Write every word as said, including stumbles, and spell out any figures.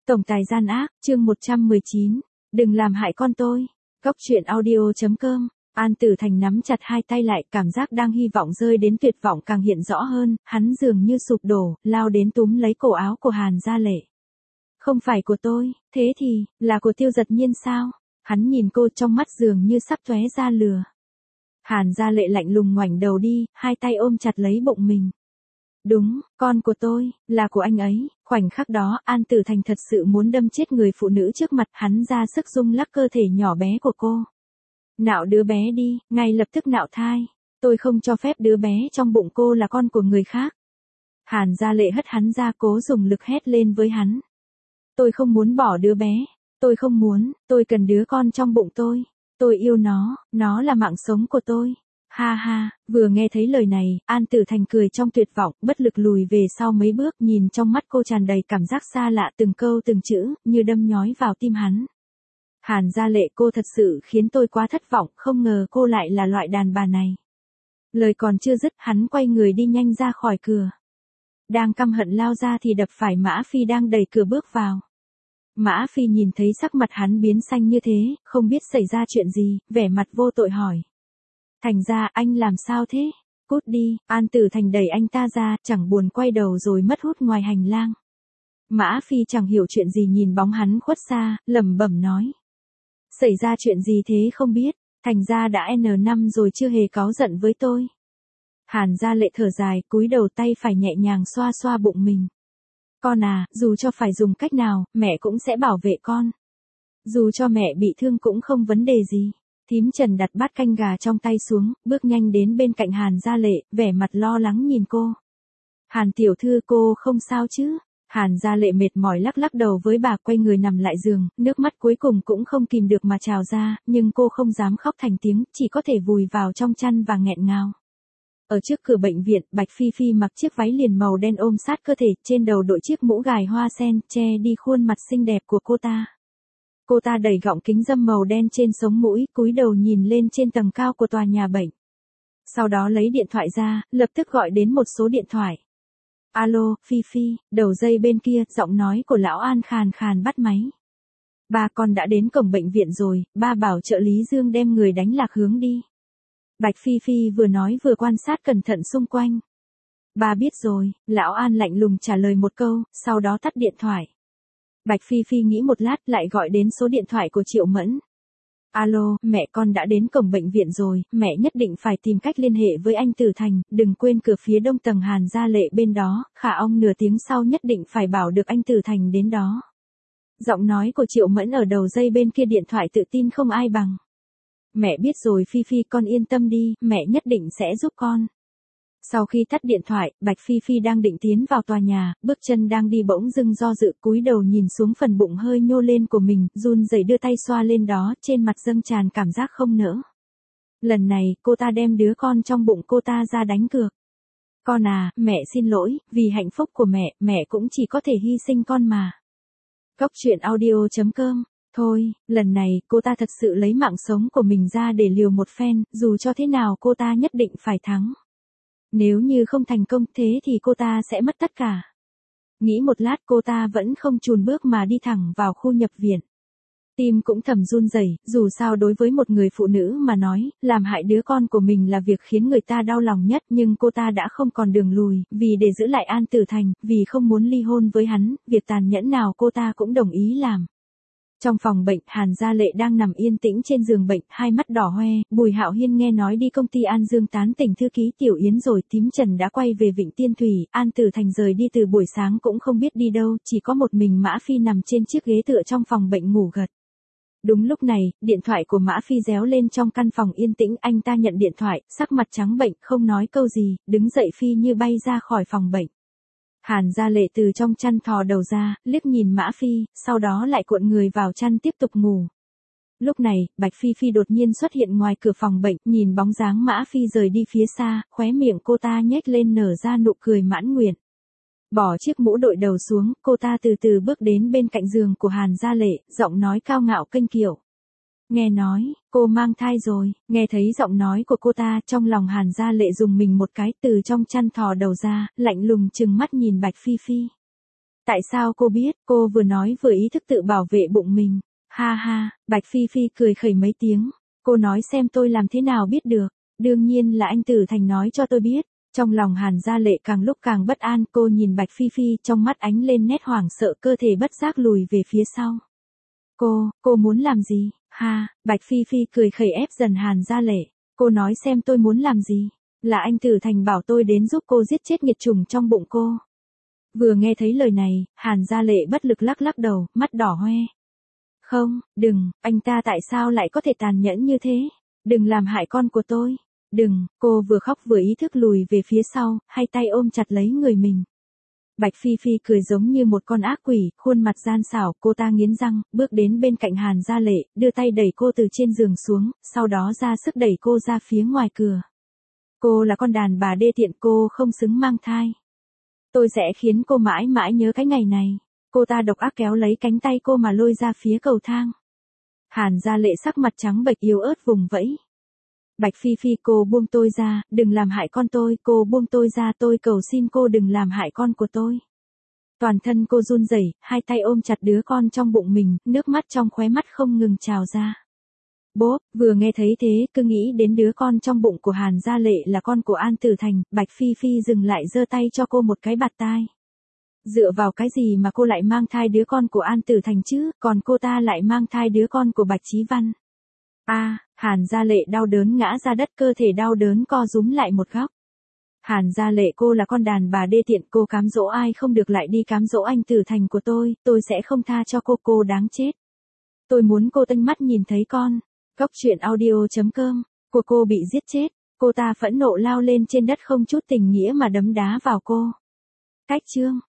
Tổng tài gian ác, chương một trăm mười chín. Đừng làm hại con tôi. Góc truyện audio chấm com. An Tử Thành nắm chặt hai tay lại, cảm giác đang hy vọng rơi đến tuyệt vọng càng hiện rõ hơn, hắn dường như sụp đổ, lao đến túm lấy cổ áo của Hàn Gia Lệ. Không phải của tôi, thế thì, là của Tiêu Dật Nhiên sao? Hắn nhìn cô trong mắt dường như sắp tóe ra lửa. Hàn Gia Lệ lạnh lùng ngoảnh đầu đi, hai tay ôm chặt lấy bụng mình. Đúng, con của tôi, là của anh ấy. Khoảnh khắc đó, An Tử Thành thật sự muốn đâm chết người phụ nữ trước mặt, hắn ra sức rung lắc cơ thể nhỏ bé của cô. Nạo đứa bé đi, ngay lập tức nạo thai. Tôi không cho phép đứa bé trong bụng cô là con của người khác. Hàn Gia Lệ hất hắn ra, cố dùng lực hét lên với hắn. Tôi không muốn bỏ đứa bé. Tôi không muốn, tôi cần đứa con trong bụng tôi. Tôi yêu nó, nó là mạng sống của tôi. Ha ha, vừa nghe thấy lời này, An Tử Thành cười trong tuyệt vọng, bất lực lùi về sau mấy bước, nhìn trong mắt cô tràn đầy cảm giác xa lạ, từng câu từng chữ, như đâm nhói vào tim hắn. Hàn Gia Lệ, cô thật sự khiến tôi quá thất vọng, không ngờ cô lại là loại đàn bà này. Lời còn chưa dứt, hắn quay người đi nhanh ra khỏi cửa. Đang căm hận lao ra thì đập phải Mã Phi đang đẩy cửa bước vào. Mã Phi nhìn thấy sắc mặt hắn biến xanh như thế, không biết xảy ra chuyện gì, vẻ mặt vô tội hỏi. Thành ra, anh làm sao thế? Cút đi. An Tử Thành đẩy anh ta ra, chẳng buồn quay đầu rồi mất hút ngoài hành lang. Mã Phi chẳng hiểu chuyện gì nhìn bóng hắn khuất xa, lẩm bẩm nói. Xảy ra chuyện gì thế không biết, thành ra đã N năm rồi chưa hề cáu giận với tôi. Hàn Gia Lệ thở dài, cúi đầu, tay phải nhẹ nhàng xoa xoa bụng mình. Con à, dù cho phải dùng cách nào, mẹ cũng sẽ bảo vệ con. Dù cho mẹ bị thương cũng không vấn đề gì. Thím Trần đặt bát canh gà trong tay xuống, bước nhanh đến bên cạnh Hàn Gia Lệ, vẻ mặt lo lắng nhìn cô. Hàn tiểu thư, cô không sao chứ? Hàn Gia Lệ mệt mỏi lắc lắc đầu với bà, quay người nằm lại giường, nước mắt cuối cùng cũng không kìm được mà trào ra, nhưng cô không dám khóc thành tiếng, chỉ có thể vùi vào trong chăn và nghẹn ngào. Ở trước cửa bệnh viện, Bạch Phi Phi mặc chiếc váy liền màu đen ôm sát cơ thể, trên đầu đội chiếc mũ gài hoa sen, che đi khuôn mặt xinh đẹp của cô ta. Cô ta đẩy gọng kính râm màu đen trên sống mũi, cúi đầu nhìn lên trên tầng cao của tòa nhà bệnh. Sau đó lấy điện thoại ra, lập tức gọi đến một số điện thoại. Alo, Phi Phi, đầu dây bên kia, giọng nói của lão An khàn khàn bắt máy. Ba, con đã đến cổng bệnh viện rồi, ba bảo trợ lý Dương đem người đánh lạc hướng đi. Bạch Phi Phi vừa nói vừa quan sát cẩn thận xung quanh. Ba biết rồi, lão An lạnh lùng trả lời một câu, sau đó tắt điện thoại. Bạch Phi Phi nghĩ một lát, lại gọi đến số điện thoại của Triệu Mẫn. Alo, mẹ, con đã đến cổng bệnh viện rồi, mẹ nhất định phải tìm cách liên hệ với anh Tử Thành, đừng quên cửa phía đông tầng Hàn Gia Lệ bên đó, khả ong nửa tiếng sau nhất định phải bảo được anh Tử Thành đến đó. Giọng nói của Triệu Mẫn ở đầu dây bên kia điện thoại tự tin không ai bằng. Mẹ biết rồi Phi Phi, con yên tâm đi, mẹ nhất định sẽ giúp con. Sau khi tắt điện thoại, Bạch Phi Phi đang định tiến vào tòa nhà, bước chân đang đi bỗng dưng do dự, cúi đầu nhìn xuống phần bụng hơi nhô lên của mình, run rẩy đưa tay xoa lên đó, trên mặt dâng tràn cảm giác không nỡ. Lần này, cô ta đem đứa con trong bụng cô ta ra đánh cược. Con à, mẹ xin lỗi, vì hạnh phúc của mẹ, mẹ cũng chỉ có thể hy sinh con mà. Góc truyện audio chấm com. Thôi, lần này, cô ta thật sự lấy mạng sống của mình ra để liều một phen, dù cho thế nào cô ta nhất định phải thắng. Nếu như không thành công thế thì cô ta sẽ mất tất cả. Nghĩ một lát, cô ta vẫn không chùn bước mà đi thẳng vào khu nhập viện. Tim cũng thầm run rẩy, dù sao đối với một người phụ nữ mà nói, làm hại đứa con của mình là việc khiến người ta đau lòng nhất, nhưng cô ta đã không còn đường lùi, vì để giữ lại An Tử Thành, vì không muốn ly hôn với hắn, việc tàn nhẫn nào cô ta cũng đồng ý làm. Trong phòng bệnh, Hàn Gia Lệ đang nằm yên tĩnh trên giường bệnh, hai mắt đỏ hoe, Bùi Hạo Hiên nghe nói đi công ty An Dương tán tỉnh thư ký Tiểu Yến rồi, thím Trần đã quay về Vịnh Tiên Thủy, An Tử Thành rời đi từ buổi sáng cũng không biết đi đâu, chỉ có một mình Mã Phi nằm trên chiếc ghế tựa trong phòng bệnh ngủ gật. Đúng lúc này, điện thoại của Mã Phi réo lên trong căn phòng yên tĩnh, anh ta nhận điện thoại, sắc mặt trắng bệch, không nói câu gì, đứng dậy phi như bay ra khỏi phòng bệnh. Hàn Gia Lệ từ trong chăn thò đầu ra, liếc nhìn Mã Phi, sau đó lại cuộn người vào chăn tiếp tục ngủ. Lúc này, Bạch Phi Phi đột nhiên xuất hiện ngoài cửa phòng bệnh, nhìn bóng dáng Mã Phi rời đi phía xa, khóe miệng cô ta nhếch lên nở ra nụ cười mãn nguyện. Bỏ chiếc mũ đội đầu xuống, cô ta từ từ bước đến bên cạnh giường của Hàn Gia Lệ, giọng nói cao ngạo kênh kiệu. Nghe nói, cô mang thai rồi, nghe thấy giọng nói của cô ta, trong lòng Hàn Gia Lệ dùng mình một cái, từ trong chăn thò đầu ra, lạnh lùng trừng mắt nhìn Bạch Phi Phi. Tại sao cô biết? Cô vừa nói vừa ý thức tự bảo vệ bụng mình. Ha ha, Bạch Phi Phi cười khẩy mấy tiếng. Cô nói xem tôi làm thế nào biết được. Đương nhiên là anh Tử Thành nói cho tôi biết. Trong lòng Hàn Gia Lệ càng lúc càng bất an, cô nhìn Bạch Phi Phi trong mắt ánh lên nét hoảng sợ, cơ thể bất giác lùi về phía sau. Cô, cô muốn làm gì? Ha, Bạch Phi Phi cười khẩy ép dần Hàn Gia Lệ. Cô nói xem tôi muốn làm gì? Là anh Tử Thành bảo tôi đến giúp cô giết chết nghiệt trùng trong bụng cô. Vừa nghe thấy lời này, Hàn Gia Lệ bất lực lắc lắc đầu, mắt đỏ hoe. Không, đừng, anh ta tại sao lại có thể tàn nhẫn như thế? Đừng làm hại con của tôi. Đừng, cô vừa khóc vừa ý thức lùi về phía sau, hai tay ôm chặt lấy người mình. Bạch Phi Phi cười giống như một con ác quỷ, khuôn mặt gian xảo, cô ta nghiến răng, bước đến bên cạnh Hàn Gia Lệ, đưa tay đẩy cô từ trên giường xuống, sau đó ra sức đẩy cô ra phía ngoài cửa. Cô là con đàn bà đê tiện, cô không xứng mang thai. Tôi sẽ khiến cô mãi mãi nhớ cái ngày này. Cô ta độc ác kéo lấy cánh tay cô mà lôi ra phía cầu thang. Hàn Gia Lệ sắc mặt trắng bệch yếu ớt vùng vẫy. Bạch Phi Phi, cô buông tôi ra, đừng làm hại con tôi, cô buông tôi ra, tôi cầu xin cô đừng làm hại con của tôi. Toàn thân cô run rẩy, hai tay ôm chặt đứa con trong bụng mình, nước mắt trong khóe mắt không ngừng trào ra. Bố, vừa nghe thấy thế, cứ nghĩ đến đứa con trong bụng của Hàn Gia Lệ là con của An Tử Thành, Bạch Phi Phi dừng lại giơ tay cho cô một cái bạt tai. Dựa vào cái gì mà cô lại mang thai đứa con của An Tử Thành chứ, còn cô ta lại mang thai đứa con của Bạch Chí Văn. A, à, Hàn Gia Lệ đau đớn ngã ra đất, cơ thể đau đớn co rúm lại một góc. Hàn Gia Lệ, cô là con đàn bà đê tiện, cô cám dỗ ai không được lại đi cám dỗ anh Tử Thành của tôi, tôi sẽ không tha cho cô, cô đáng chết. Tôi muốn cô tênh mắt nhìn thấy con. Góc truyện audio chấm com, của cô bị giết chết, cô ta phẫn nộ lao lên trên đất không chút tình nghĩa mà đấm đá vào cô. Cách chương